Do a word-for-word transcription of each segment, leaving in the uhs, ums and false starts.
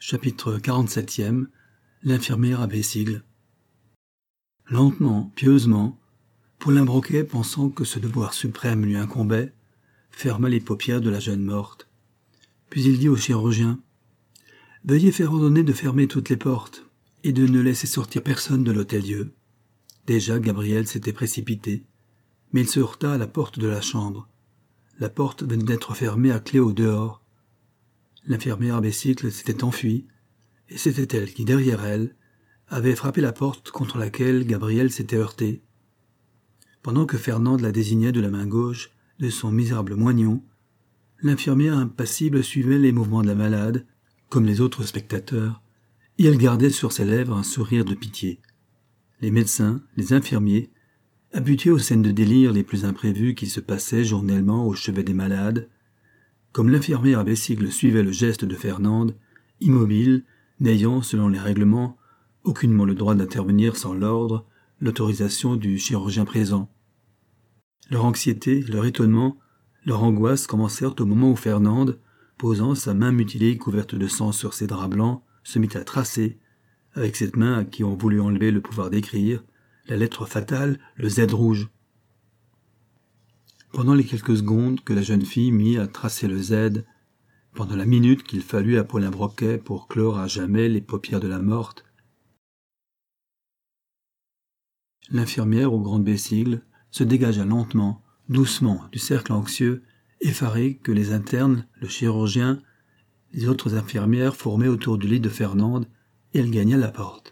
Chapitre quarante-septième. L'infirmière à Bessigle. Lentement, pieusement, Paulin Broquet, pensant que ce devoir suprême lui incombait, ferma les paupières de la jeune morte. Puis il dit au chirurgien « Veuillez faire ordonner de fermer toutes les portes et de ne laisser sortir personne de l'Hôtel-Dieu. » Déjà Gabriel s'était précipité, mais il se heurta à la porte de la chambre. La porte venait d'être fermée à clé au dehors. L'infirmière à Bessigle s'était enfuie, et c'était elle qui, derrière elle, avait frappé la porte contre laquelle Gabriel s'était heurté. Pendant que Fernande la désignait de la main gauche de son misérable moignon, l'infirmière impassible suivait les mouvements de la malade, comme les autres spectateurs, et elle gardait sur ses lèvres un sourire de pitié. Les médecins, les infirmiers, habitués aux scènes de délire les plus imprévues qui se passaient journellement au chevet des malades, comme l'infirmière à Bessigle suivait le geste de Fernande, immobile, n'ayant, selon les règlements, aucunement le droit d'intervenir sans l'ordre, l'autorisation du chirurgien présent. Leur anxiété, leur étonnement, leur angoisse commencèrent au moment où Fernande, posant sa main mutilée couverte de sang sur ses draps blancs, se mit à tracer, avec cette main à qui on voulut enlever le pouvoir d'écrire, la lettre fatale, le Z rouge. Pendant les quelques secondes que la jeune fille mit à tracer le Z, pendant la minute qu'il fallut à Paulin Broquet pour clore à jamais les paupières de la morte, l'infirmière au grand Bessigle se dégagea lentement, doucement, du cercle anxieux, effaré que les internes, le chirurgien, les autres infirmières formaient autour du lit de Fernande, et elle gagna la porte.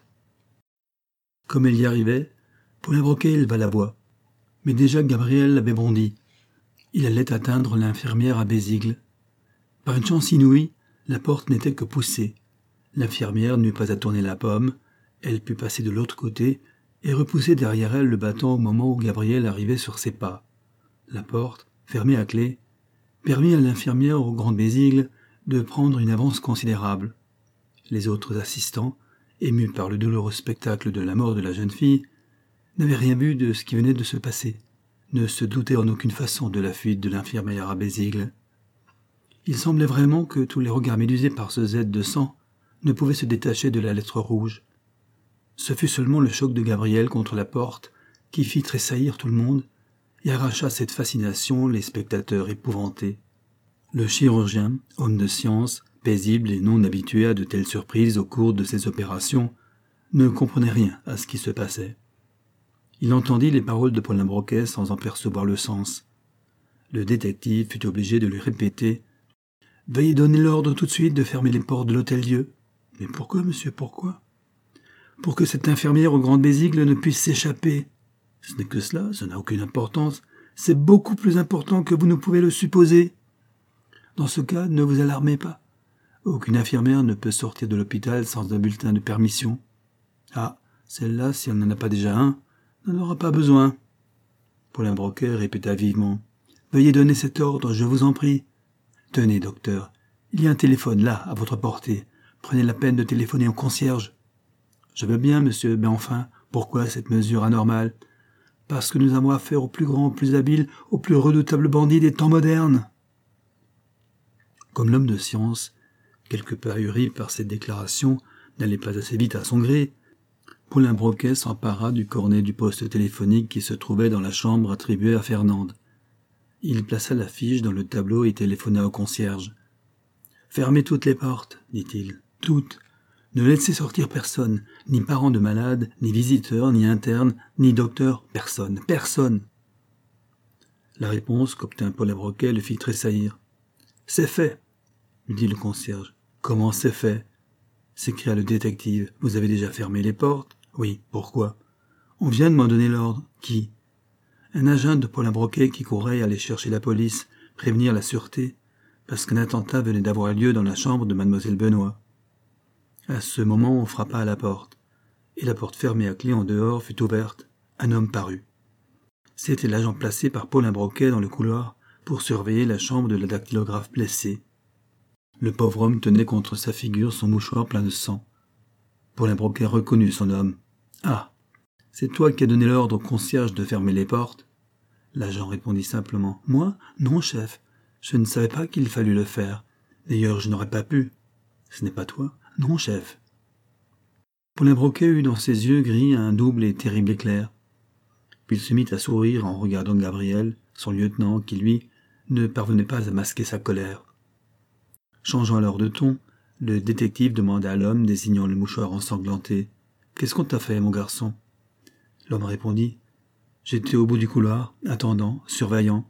Comme elle y arrivait, Paulin Broquet éleva la voix, mais déjà Gabriel avait bondi. Il allait atteindre l'infirmière à Bessigle. Par une chance inouïe, la porte n'était que poussée. L'infirmière n'eut pas à tourner la pomme, elle put passer de l'autre côté et repousser derrière elle le bâton au moment où Gabriel arrivait sur ses pas. La porte, fermée à clé, permit à l'infirmière au grand Bessigle de prendre une avance considérable. Les autres assistants, émus par le douloureux spectacle de la mort de la jeune fille, n'avaient rien vu de ce qui venait de se passer, ne se doutaient en aucune façon de la fuite de l'infirmière à Bessigle. Il semblait vraiment que tous les regards médusés par ce Z de sang ne pouvaient se détacher de la lettre rouge. Ce fut seulement le choc de Gabriel contre la porte qui fit tressaillir tout le monde et arracha cette fascination les spectateurs épouvantés. Le chirurgien, homme de science, paisible et non habitué à de telles surprises au cours de ses opérations, ne comprenait rien à ce qui se passait. Il entendit les paroles de Paulin Broquet sans en percevoir le sens. Le détective fut obligé de lui répéter « Veuillez donner l'ordre tout de suite de fermer les portes de l'Hôtel-Dieu. »« Mais pourquoi, monsieur, pourquoi ?»« Pour que cette infirmière au grand Bessigle ne puisse s'échapper. »« Ce n'est que cela, ça n'a aucune importance. C'est beaucoup plus important que vous ne pouvez le supposer. Dans ce cas, ne vous alarmez pas. Aucune infirmière ne peut sortir de l'hôpital sans un bulletin de permission. Ah, celle-là, si elle n'en a pas déjà un, n'en aura pas besoin. » Paulin Broquet répéta vivement « Veuillez donner cet ordre, je vous en prie. »« Tenez, docteur, il y a un téléphone là, à votre portée. Prenez la peine de téléphoner au concierge. »« Je veux bien, monsieur, mais enfin, pourquoi cette mesure anormale ? Parce que nous avons affaire au plus grand, au plus habile, au plus redoutable bandit des temps modernes. » Comme l'homme de science, quelque peu ahuri par cette déclaration, n'allait pas assez vite à son gré, Paulin Broquet s'empara du cornet du poste téléphonique qui se trouvait dans la chambre attribuée à Fernande. Il plaça la fiche dans le tableau et téléphona au concierge. « Fermez toutes les portes, dit-il, toutes. Ne laissez sortir personne, ni parents de malades, ni visiteurs, ni internes, ni docteurs, personne, personne. » La réponse qu'obtint Paulin Broquet le fit tressaillir. « C'est fait, » lui dit le concierge. « Comment c'est fait ?» s'écria le détective. « Vous avez déjà fermé les portes ?»« Oui, pourquoi ?»« On vient de m'en donner l'ordre. »« Qui ?»« Un agent de Paulin Broquet qui courait aller chercher la police, prévenir la sûreté, parce qu'un attentat venait d'avoir lieu dans la chambre de mademoiselle Benoît. » À ce moment, on frappa à la porte, et la porte fermée à clé en dehors fut ouverte. Un homme parut. C'était l'agent placé par Paulin Broquet dans le couloir pour surveiller la chambre de la dactylographe blessée. Le pauvre homme tenait contre sa figure son mouchoir plein de sang. Paulin Broquet reconnut son homme. « Ah, c'est toi qui as donné l'ordre au concierge de fermer les portes ?» L'agent répondit simplement. « Moi ? Non, chef. Je ne savais pas qu'il fallût le faire. D'ailleurs, je n'aurais pas pu. » Ce n'est pas toi? Non, chef. Paulin Broquet eut dans ses yeux gris un double et terrible éclair. Puis il se mit à sourire en regardant Gabriel, son lieutenant, qui, lui, ne parvenait pas à masquer sa colère. Changeant alors de ton, le détective demanda à l'homme, désignant le mouchoir ensanglanté. « Qu'est-ce qu'on t'a fait, mon garçon ?» L'homme répondit. « J'étais au bout du couloir, attendant, surveillant.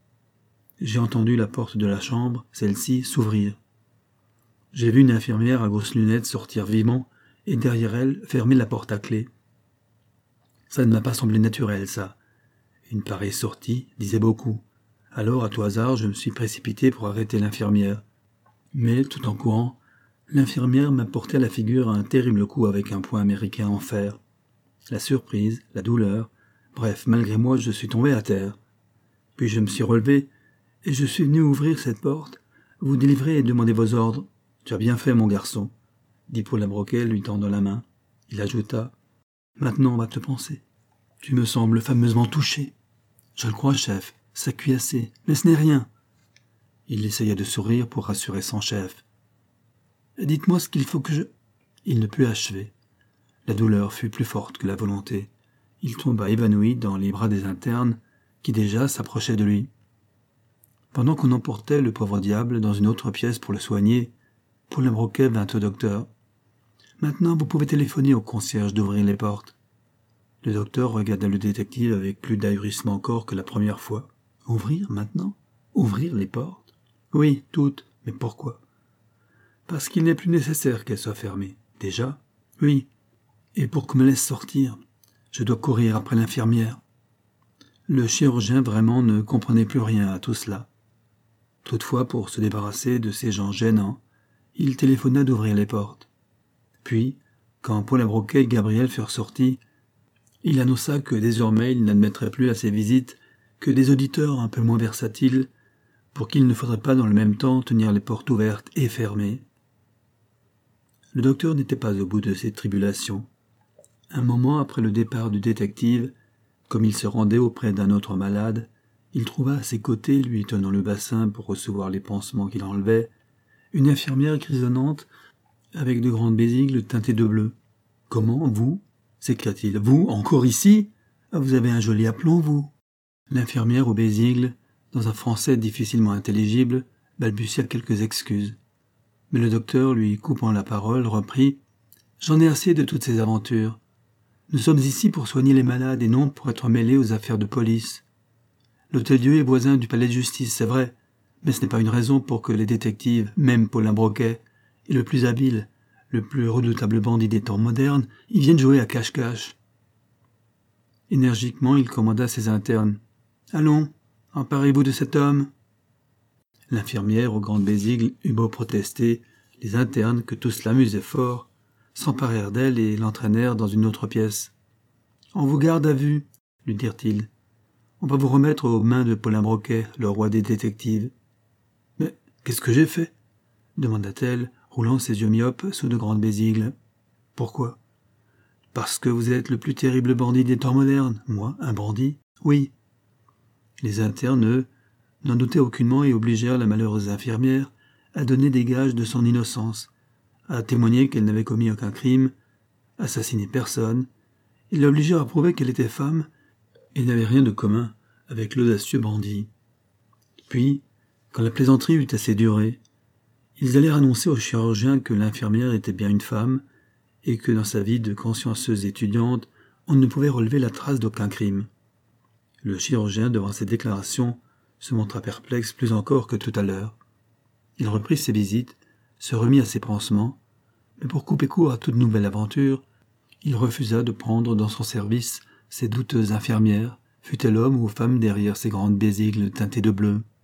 J'ai entendu la porte de la chambre, celle-ci, s'ouvrir. J'ai vu une infirmière à grosses lunettes sortir vivement et derrière elle fermer la porte à clé. Ça ne m'a pas semblé naturel, ça. Une pareille sortie disait beaucoup. Alors, à tout hasard, je me suis précipité pour arrêter l'infirmière. Mais, tout en courant, l'infirmière m'a porté à la figure un terrible coup avec un poing américain en fer. La surprise, la douleur, bref, malgré moi, je suis tombé à terre. Puis je me suis relevé et je suis venu ouvrir cette porte, vous délivrer et demander vos ordres. Tu as bien fait, mon garçon, dit Paulin Broquet, lui tendant la main. Il ajouta. Maintenant, on va te penser. Tu me sembles fameusement touché. Je le crois, chef, ça cuit assez, mais ce n'est rien. Il essaya de sourire pour rassurer son chef. Dites-moi ce qu'il faut que je... Il ne put achever. La douleur fut plus forte que la volonté. Il tomba évanoui dans les bras des internes, qui déjà s'approchaient de lui. Pendant qu'on emportait le pauvre diable dans une autre pièce pour le soigner, Paulin Broquet vint au docteur. « Maintenant, vous pouvez téléphoner au concierge d'ouvrir les portes. » Le docteur regarda le détective avec plus d'ahurissement encore que la première fois. « Ouvrir, maintenant? Ouvrir les portes? »« Oui, toutes. Mais pourquoi? »« Parce qu'il n'est plus nécessaire qu'elles soient fermées. Déjà? »« Oui. Et pour qu'on me laisse sortir, je dois courir après l'infirmière. » Le chirurgien vraiment ne comprenait plus rien à tout cela. Toutefois, pour se débarrasser de ces gens gênants, il téléphona d'ouvrir les portes. Puis, quand Paulin Broquet et Gabriel furent sortis, il annonça que désormais il n'admettrait plus à ses visites que des auditeurs un peu moins versatiles, pour qu'il ne faudrait pas dans le même temps tenir les portes ouvertes et fermées. Le docteur n'était pas au bout de ses tribulations. Un moment après le départ du détective, comme il se rendait auprès d'un autre malade, il trouva à ses côtés, lui tenant le bassin pour recevoir les pansements qu'il enlevait, une infirmière grisonnante avec de grandes besicles teintées de bleu. « Comment, vous » s'écria-t-il. « Vous, encore ici? Ah, vous avez un joli aplomb, vous » L'infirmière aux besicles, dans un français difficilement intelligible, balbutia quelques excuses. Mais le docteur, lui coupant la parole, reprit « J'en ai assez de toutes ces aventures. Nous sommes ici pour soigner les malades et non pour être mêlés aux affaires de police. L'Hôtel-Dieu est voisin du palais de justice, c'est vrai, mais ce n'est pas une raison pour que les détectives, même Paulin Broquet, et le plus habile, le plus redoutable bandit des temps modernes, y viennent jouer à cache-cache. » Énergiquement, il commanda à ses internes. « Allons, emparez-vous de cet homme. » L'infirmière aux grandes besicles eut beau protester, les internes, que tout cela amusait fort, s'emparèrent d'elle et l'entraînèrent dans une autre pièce. « On vous garde à vue, » lui dirent-ils. « On va vous remettre aux mains de Paulin Broquet, le roi des détectives. »« Mais qu'est-ce que j'ai fait ?» demanda-t-elle, roulant ses yeux myopes sous de grandes besicles. « Pourquoi ?»« Parce que vous êtes le plus terrible bandit des temps modernes. Moi, un bandit ? Oui. » Les internes, eux, n'en doutaient aucunement et obligèrent la malheureuse infirmière à donner des gages de son innocence, à témoigner qu'elle n'avait commis aucun crime, assassiné personne, et l'obligèrent à prouver qu'elle était femme et n'avait rien de commun avec l'audacieux bandit. Puis, quand la plaisanterie eut assez duré, ils allèrent annoncer au chirurgien que l'infirmière était bien une femme et que dans sa vie de consciencieuse étudiante, on ne pouvait relever la trace d'aucun crime. Le chirurgien, devant ces déclarations, se montra perplexe plus encore que tout à l'heure. Il reprit ses visites, se remit à ses pansements, mais pour couper court à toute nouvelle aventure, il refusa de prendre dans son service ces douteuses infirmières, fût-elle homme ou femme derrière ces grandes besicles teintées de bleu.